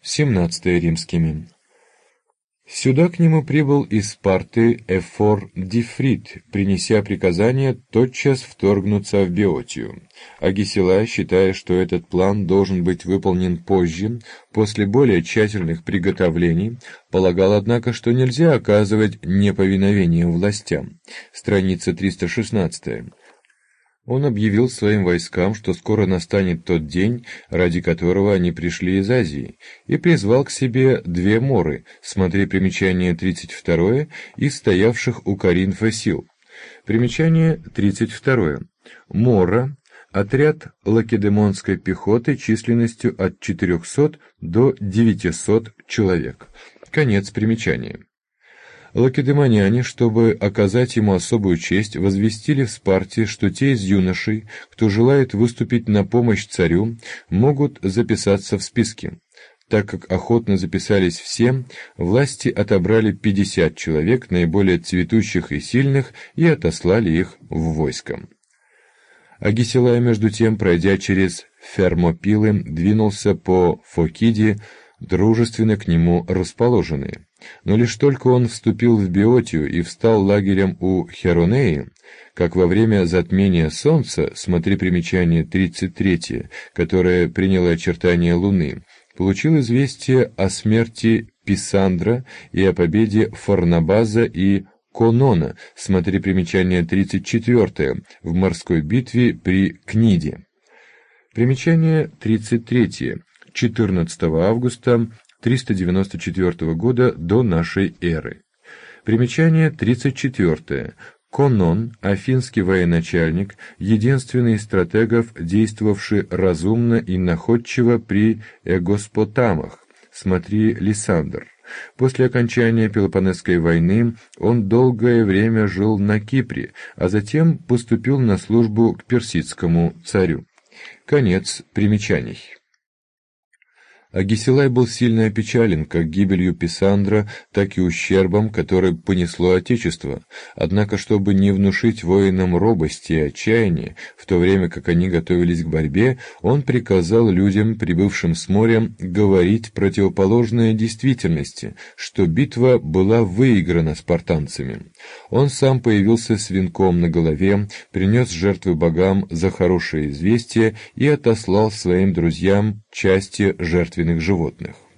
17 римскими. Сюда к нему прибыл из Спарты Эфор Дифрит, принеся приказание тотчас вторгнуться в Беотию. Агесилай, считая, что этот план должен быть выполнен позже, после более тщательных приготовлений, полагал, однако, что нельзя оказывать неповиновение властям. Страница 316. Он объявил своим войскам, что скоро настанет тот день, ради которого они пришли из Азии, и призвал к себе две моры, смотри примечание 32, из стоявших у Коринфа сил. Примечание 32. Мора — отряд лакедемонской пехоты численностью от 400 до 900 человек. Конец примечания. Лакедемоняне, чтобы оказать ему особую честь, возвестили в Спарте, что те из юношей, кто желает выступить на помощь царю, могут записаться в списке. Так как охотно записались все, власти отобрали 50 человек, наиболее цветущих и сильных, и отослали их в войско. Агесилай, между тем, пройдя через Фермопилы, двинулся по Фокиде, дружественно к нему расположенные. Но лишь только он вступил в Беотию и встал лагерем у Херонеи, как во время затмения солнца, смотри примечание 33, которое приняло очертания Луны, получил известие о смерти Писандра и о победе Фарнабаза и Конона, смотри примечание 34, в морской битве при Книде. Примечание 33. 14 августа 394 года до нашей эры. Примечание 34. Конон, афинский военачальник, единственный из стратегов, действовавший разумно и находчиво при Эгоспотамах. Смотри Лисандр. После окончания Пелопоннесской войны он долгое время жил на Кипре, а затем поступил на службу к персидскому царю. Конец примечаний. Агесилай был сильно опечален как гибелью Писандра, так и ущербом, который понесло Отечество. Однако, чтобы не внушить воинам робости и отчаяния, в то время как они готовились к борьбе, он приказал людям, прибывшим с моря, говорить противоположное действительности, что битва была выиграна спартанцами. Он сам появился с венком на голове, принес жертвы богам за хорошее известие и отослал своим друзьям части жертвенных животных.